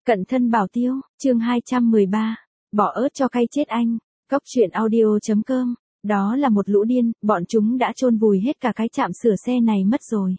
Cận thân bảo tiêu, chương 213. Bỏ ớt cho cay chết anh. Cóc truyện audio.com. Đó là một lũ điên, bọn chúng đã chôn vùi hết cả cái trạm sửa xe này mất rồi.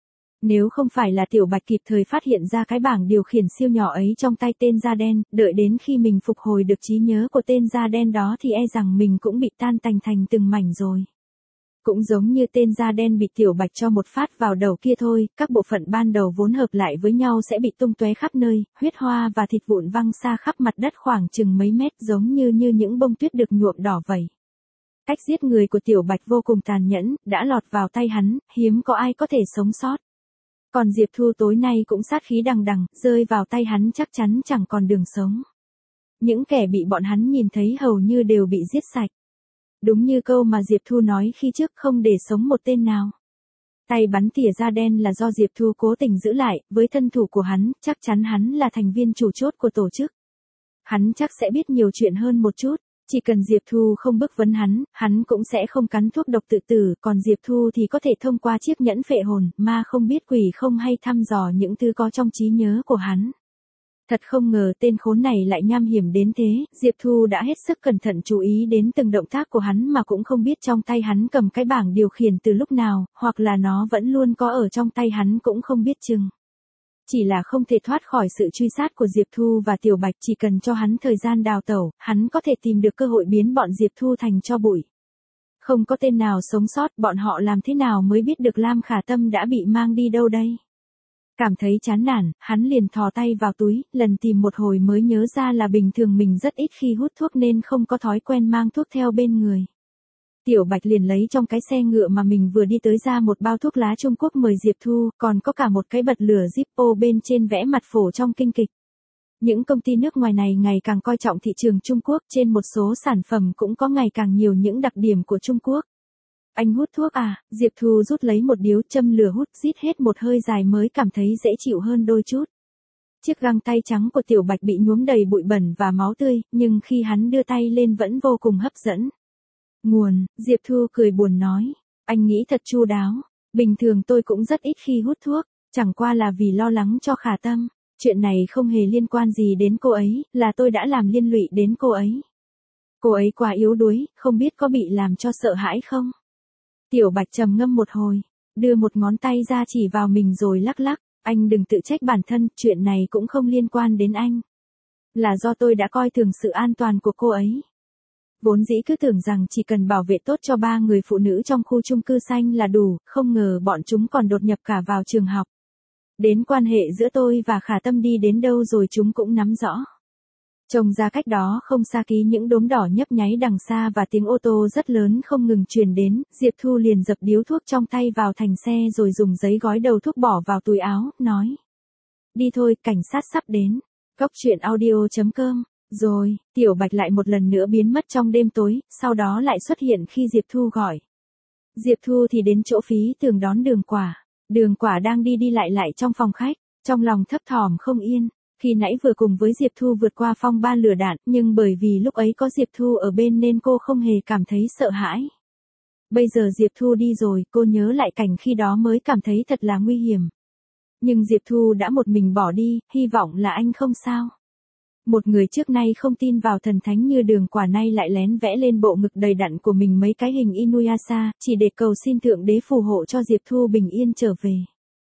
Nếu không phải là Tiểu Bạch kịp thời phát hiện ra cái bảng điều khiển siêu nhỏ ấy trong tay tên da đen, đợi đến khi mình phục hồi được trí nhớ của tên da đen đó thì e rằng mình cũng bị tan tành thành từng mảnh rồi. Cũng giống như tên da đen bị Tiểu Bạch cho một phát vào đầu kia thôi, các bộ phận ban đầu vốn hợp lại với nhau sẽ bị tung tóe khắp nơi, huyết hoa và thịt vụn văng xa khắp mặt đất khoảng chừng mấy mét giống như những bông tuyết được nhuộm đỏ vậy. Cách giết người của Tiểu Bạch vô cùng tàn nhẫn, đã lọt vào tay hắn, hiếm có ai có thể sống sót. Còn Diệp Thu tối nay cũng sát khí đằng đằng, rơi vào tay hắn chắc chắn chẳng còn đường sống. Những kẻ bị bọn hắn nhìn thấy hầu như đều bị giết sạch. Đúng như câu mà Diệp Thu nói khi trước, không để sống một tên nào. Tay bắn tỉa da đen là do Diệp Thu cố tình giữ lại, với thân thủ của hắn, chắc chắn hắn là thành viên chủ chốt của tổ chức. Hắn chắc sẽ biết nhiều chuyện hơn một chút, chỉ cần Diệp Thu không bức vấn hắn cũng sẽ không cắn thuốc độc tự tử, còn Diệp Thu thì có thể thông qua chiếc nhẫn phệ hồn, ma không biết quỷ không hay thăm dò những thứ có trong trí nhớ của hắn. Thật không ngờ tên khốn này lại nham hiểm đến thế, Diệp Thu đã hết sức cẩn thận chú ý đến từng động tác của hắn mà cũng không biết trong tay hắn cầm cái bảng điều khiển từ lúc nào, hoặc là nó vẫn luôn có ở trong tay hắn cũng không biết chừng. Chỉ là không thể thoát khỏi sự truy sát của Diệp Thu và Tiểu Bạch, chỉ cần cho hắn thời gian đào tẩu, hắn có thể tìm được cơ hội biến bọn Diệp Thu thành tro bụi. Không có tên nào sống sót, bọn họ làm thế nào mới biết được Lam Khả Tâm đã bị mang đi đâu đây? Cảm thấy chán nản, hắn liền thò tay vào túi, lần tìm một hồi mới nhớ ra là bình thường mình rất ít khi hút thuốc nên không có thói quen mang thuốc theo bên người. Tiểu Bạch liền lấy trong cái xe ngựa mà mình vừa đi tới ra một bao thuốc lá Trung Quốc mời Diệp Thu, còn có cả một cái bật lửa Zippo bên trên vẽ mặt phổ trong kinh kịch. Những công ty nước ngoài này ngày càng coi trọng thị trường Trung Quốc, trên một số sản phẩm cũng có ngày càng nhiều những đặc điểm của Trung Quốc. Anh hút thuốc à? Diệp Thu rút lấy một điếu châm lửa hút, rít hết một hơi dài mới cảm thấy dễ chịu hơn đôi chút. Chiếc găng tay trắng của Tiểu Bạch bị nhuốm đầy bụi bẩn và máu tươi, nhưng khi hắn đưa tay lên vẫn vô cùng hấp dẫn. Nguồn, Diệp Thu cười buồn nói, anh nghĩ thật chu đáo, bình thường tôi cũng rất ít khi hút thuốc, chẳng qua là vì lo lắng cho Khả Tâm, chuyện này không hề liên quan gì đến cô ấy, là tôi đã làm liên lụy đến cô ấy. Cô ấy quá yếu đuối, không biết có bị làm cho sợ hãi không? Tiểu Bạch trầm ngâm một hồi, đưa một ngón tay ra chỉ vào mình rồi lắc lắc, anh đừng tự trách bản thân, chuyện này cũng không liên quan đến anh. Là do tôi đã coi thường sự an toàn của cô ấy. Vốn dĩ cứ tưởng rằng chỉ cần bảo vệ tốt cho 3 người phụ nữ trong khu chung cư xanh là đủ, không ngờ bọn chúng còn đột nhập cả vào trường học. Đến quan hệ giữa tôi và Khả Tâm đi đến đâu rồi chúng cũng nắm rõ. Trông ra cách đó không xa ký những đốm đỏ nhấp nháy đằng xa và tiếng ô tô rất lớn không ngừng truyền đến, Diệp Thu liền dập điếu thuốc trong tay vào thành xe rồi dùng giấy gói đầu thuốc bỏ vào túi áo, nói. Đi thôi, cảnh sát sắp đến. Cóc truyện audio.com. Rồi, Tiểu Bạch lại một lần nữa biến mất trong đêm tối, sau đó lại xuất hiện khi Diệp Thu gọi. Diệp Thu thì đến chỗ Phí Tường đón Đường Quả. Đường Quả đang đi lại trong phòng khách, trong lòng thấp thỏm không yên. Khi nãy vừa cùng với Diệp Thu vượt qua phong ba lửa đạn, nhưng bởi vì lúc ấy có Diệp Thu ở bên nên cô không hề cảm thấy sợ hãi. Bây giờ Diệp Thu đi rồi, cô nhớ lại cảnh khi đó mới cảm thấy thật là nguy hiểm. Nhưng Diệp Thu đã một mình bỏ đi, hy vọng là anh không sao. Một người trước nay không tin vào thần thánh như Đường Quả nay lại lén vẽ lên bộ ngực đầy đặn của mình mấy cái hình Inuyasha, chỉ để cầu xin Thượng Đế phù hộ cho Diệp Thu bình yên trở về.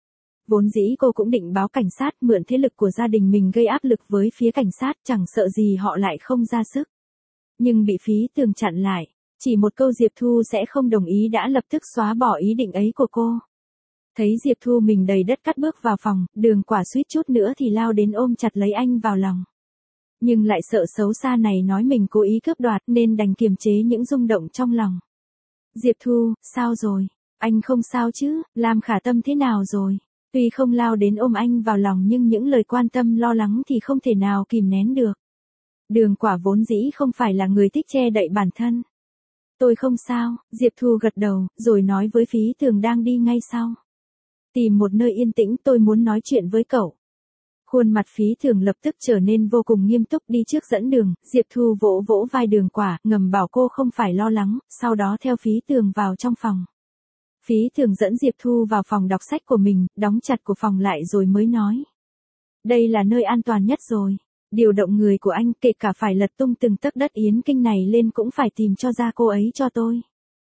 Vốn dĩ cô cũng định báo cảnh sát, mượn thế lực của gia đình mình gây áp lực với phía cảnh sát, chẳng sợ gì họ lại không ra sức. Nhưng bị Phí Tường chặn lại, chỉ một câu Diệp Thu sẽ không đồng ý đã lập tức xóa bỏ ý định ấy của cô. Thấy Diệp Thu mình đầy đất cắt bước vào phòng, Đường Quả suýt chút nữa thì lao đến ôm chặt lấy anh vào lòng. Nhưng lại sợ xấu xa này nói mình cố ý cướp đoạt nên đành kiềm chế những rung động trong lòng. Diệp Thu, sao rồi? Anh không sao chứ? Lam Khả Tâm thế nào rồi? Tuy không lao đến ôm anh vào lòng nhưng những lời quan tâm lo lắng thì không thể nào kìm nén được. Đường Quả vốn dĩ không phải là người thích che đậy bản thân. Tôi không sao, Diệp Thu gật đầu, rồi nói với Phí Tường đang đi ngay sau. Tìm một nơi yên tĩnh, tôi muốn nói chuyện với cậu. Khuôn mặt Phí Tường lập tức trở nên vô cùng nghiêm túc, đi trước dẫn đường. Diệp Thu vỗ vỗ vai Đường Quả, ngầm bảo cô không phải lo lắng, sau đó theo Phí Tường vào trong phòng. Phí Tường dẫn Diệp Thu vào phòng đọc sách của mình, đóng chặt của phòng lại rồi mới nói. Đây là nơi an toàn nhất rồi. Điều động người của anh, kể cả phải lật tung từng tấc đất Yến Kinh này lên cũng phải tìm cho ra cô ấy cho tôi.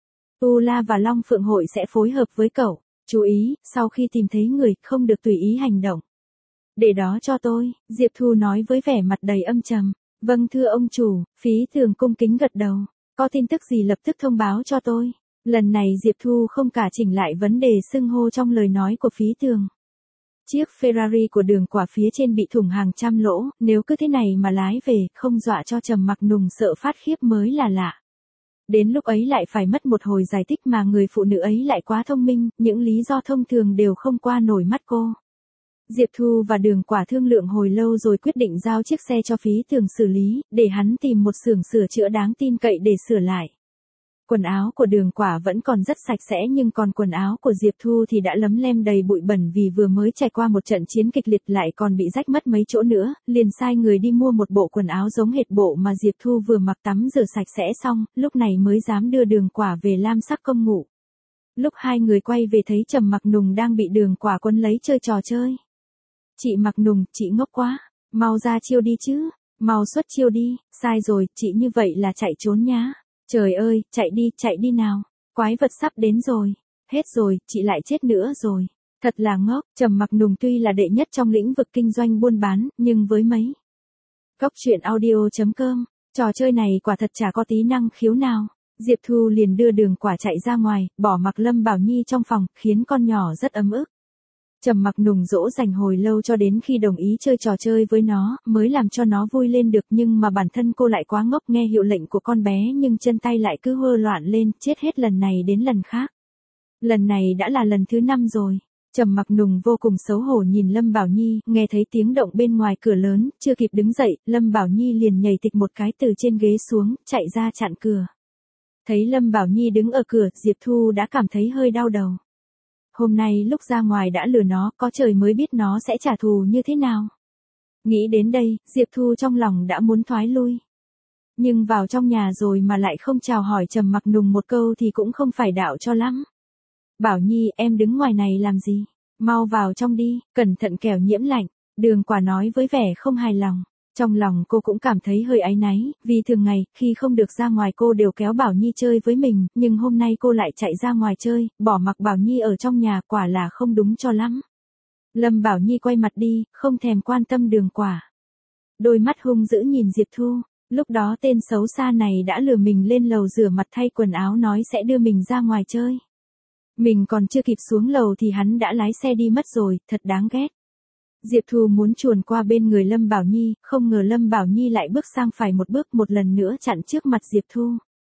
U La và Long Phượng Hội sẽ phối hợp với cậu. Chú ý, sau khi tìm thấy người, không được tùy ý hành động. Để đó cho tôi, Diệp Thu nói với vẻ mặt đầy âm trầm. Vâng thưa ông chủ, Phí Thường cung kính gật đầu. Có tin tức gì lập tức thông báo cho tôi. Lần này Diệp Thu không cả chỉnh lại vấn đề xưng hô trong lời nói của Phí Thường. Chiếc Ferrari của Đường Quả phía trên bị thủng hàng trăm lỗ, nếu cứ thế này mà lái về, không dọa cho Trầm Mặc Nùng sợ phát khiếp mới là lạ. Đến lúc ấy lại phải mất một hồi giải thích mà người phụ nữ ấy lại quá thông minh, những lý do thông thường đều không qua nổi mắt cô. Diệp Thu và Đường Quả thương lượng hồi lâu rồi quyết định giao chiếc xe cho Phí Thường xử lý, để hắn tìm một xưởng sửa chữa đáng tin cậy để sửa lại. Quần áo của Đường Quả vẫn còn rất sạch sẽ nhưng còn quần áo của Diệp Thu thì đã lấm lem đầy bụi bẩn vì vừa mới trải qua một trận chiến kịch liệt lại còn bị rách mất mấy chỗ nữa, liền sai người đi mua một bộ quần áo giống hệt bộ mà Diệp Thu vừa mặc tắm rửa sạch sẽ xong, lúc này mới dám đưa Đường Quả về lam sắc công ngụ. Lúc hai người quay về thấy Trầm Mặc Nùng đang bị Đường Quả quấn lấy chơi trò chơi. Chị Mặc Nùng, chị ngốc quá, mau ra chiêu đi chứ, mau xuất chiêu đi, sai rồi, chị như vậy là chạy trốn nhá. Trời ơi, chạy đi nào, quái vật sắp đến rồi, hết rồi, chị lại chết nữa rồi. Thật là ngốc, Trầm Mặc Nùng tuy là đệ nhất trong lĩnh vực kinh doanh buôn bán, nhưng với mấy. Cóc truyện audio.com, trò chơi này quả thật chả có tí năng khiếu nào. Diệp Thu liền đưa Đường Quả chạy ra ngoài, bỏ mặc Lâm Bảo Nhi trong phòng, khiến con nhỏ rất ấm ức. Trầm Mặc Nùng dỗ dành hồi lâu cho đến khi đồng ý chơi trò chơi với nó, mới làm cho nó vui lên được nhưng mà bản thân cô lại quá ngốc nghe hiệu lệnh của con bé nhưng chân tay lại cứ hơ loạn lên, chết hết lần này đến lần khác. Lần này đã là lần thứ 5 rồi. Trầm Mặc Nùng vô cùng xấu hổ nhìn Lâm Bảo Nhi, nghe thấy tiếng động bên ngoài cửa lớn, chưa kịp đứng dậy, Lâm Bảo Nhi liền nhảy tịch một cái từ trên ghế xuống, chạy ra chặn cửa. Thấy Lâm Bảo Nhi đứng ở cửa, Diệp Thu đã cảm thấy hơi đau đầu. Hôm nay lúc ra ngoài đã lừa nó, có trời mới biết nó sẽ trả thù như thế nào. Nghĩ đến đây, Diệp Thu trong lòng đã muốn thoái lui. Nhưng vào trong nhà rồi mà lại không chào hỏi Trầm Mặc Nùng một câu thì cũng không phải đạo cho lắm. Bảo Nhi, em đứng ngoài này làm gì? Mau vào trong đi, cẩn thận kẻo nhiễm lạnh. Đường Quả nói với vẻ không hài lòng. Trong lòng cô cũng cảm thấy hơi áy náy, vì thường ngày, khi không được ra ngoài cô đều kéo Bảo Nhi chơi với mình, nhưng hôm nay cô lại chạy ra ngoài chơi, bỏ mặc Bảo Nhi ở trong nhà, quả là không đúng cho lắm. Lâm Bảo Nhi quay mặt đi, không thèm quan tâm Đường Quả. Đôi mắt hung dữ nhìn Diệp Thu, lúc đó tên xấu xa này đã lừa mình lên lầu rửa mặt thay quần áo nói sẽ đưa mình ra ngoài chơi. Mình còn chưa kịp xuống lầu thì hắn đã lái xe đi mất rồi, thật đáng ghét. Diệp Thu muốn chuồn qua bên người Lâm Bảo Nhi, không ngờ Lâm Bảo Nhi lại bước sang phải một bước một lần nữa chặn trước mặt Diệp Thu.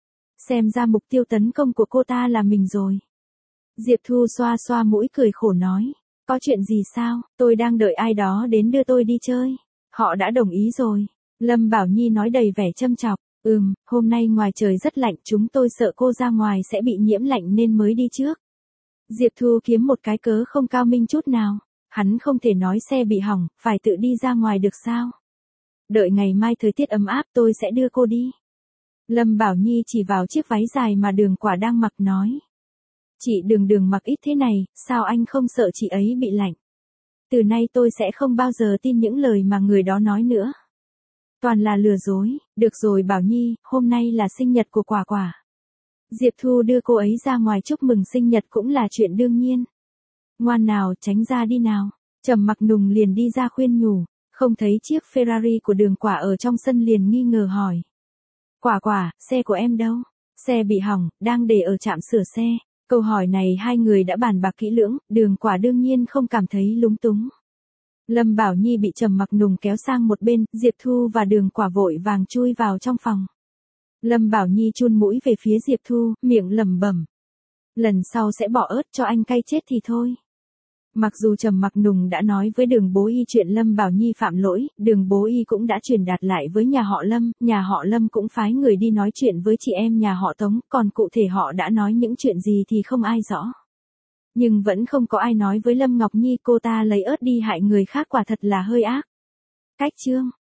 Xem ra mục tiêu tấn công của cô ta là mình rồi. Diệp Thu xoa xoa mũi cười khổ nói, có chuyện gì sao, tôi đang đợi ai đó đến đưa tôi đi chơi. Họ đã đồng ý rồi. Lâm Bảo Nhi nói đầy vẻ châm chọc, hôm nay ngoài trời rất lạnh, chúng tôi sợ cô ra ngoài sẽ bị nhiễm lạnh nên mới đi trước. Diệp Thu kiếm một cái cớ không cao minh chút nào. Hắn không thể nói xe bị hỏng, phải tự đi ra ngoài được sao? Đợi ngày mai thời tiết ấm áp tôi sẽ đưa cô đi. Lâm Bảo Nhi chỉ vào chiếc váy dài mà Đường Quả đang mặc nói. Chị Đường mặc ít thế này, sao anh không sợ chị ấy bị lạnh? Từ nay tôi sẽ không bao giờ tin những lời mà người đó nói nữa. Toàn là lừa dối, được rồi Bảo Nhi, hôm nay là sinh nhật của Quả. Diệp Thu đưa cô ấy ra ngoài chúc mừng sinh nhật cũng là chuyện đương nhiên. Ngoan nào, tránh ra đi nào. Trầm Mặc Nùng liền đi ra khuyên nhủ, không thấy chiếc Ferrari của Đường Quả ở trong sân liền nghi ngờ hỏi. Quả, xe của em đâu? Xe bị hỏng, đang để ở trạm sửa xe. Câu hỏi này hai người đã bàn bạc kỹ lưỡng, Đường Quả đương nhiên không cảm thấy lúng túng. Lâm Bảo Nhi bị Trầm Mặc Nùng kéo sang một bên, Diệp Thu và Đường Quả vội vàng chui vào trong phòng. Lâm Bảo Nhi chun mũi về phía Diệp Thu, miệng lẩm bẩm. Lần sau sẽ bỏ ớt cho anh cay chết thì thôi. Mặc dù Trầm Mặc Nùng đã nói với Đường Bố Y chuyện Lâm Bảo Nhi phạm lỗi, Đường Bố Y cũng đã truyền đạt lại với nhà họ Lâm cũng phái người đi nói chuyện với chị em nhà họ Tống, còn cụ thể họ đã nói những chuyện gì thì không ai rõ. Nhưng vẫn không có ai nói với Lâm Ngọc Nhi cô ta lấy ớt đi hại người khác quả thật là hơi ác. Cách chương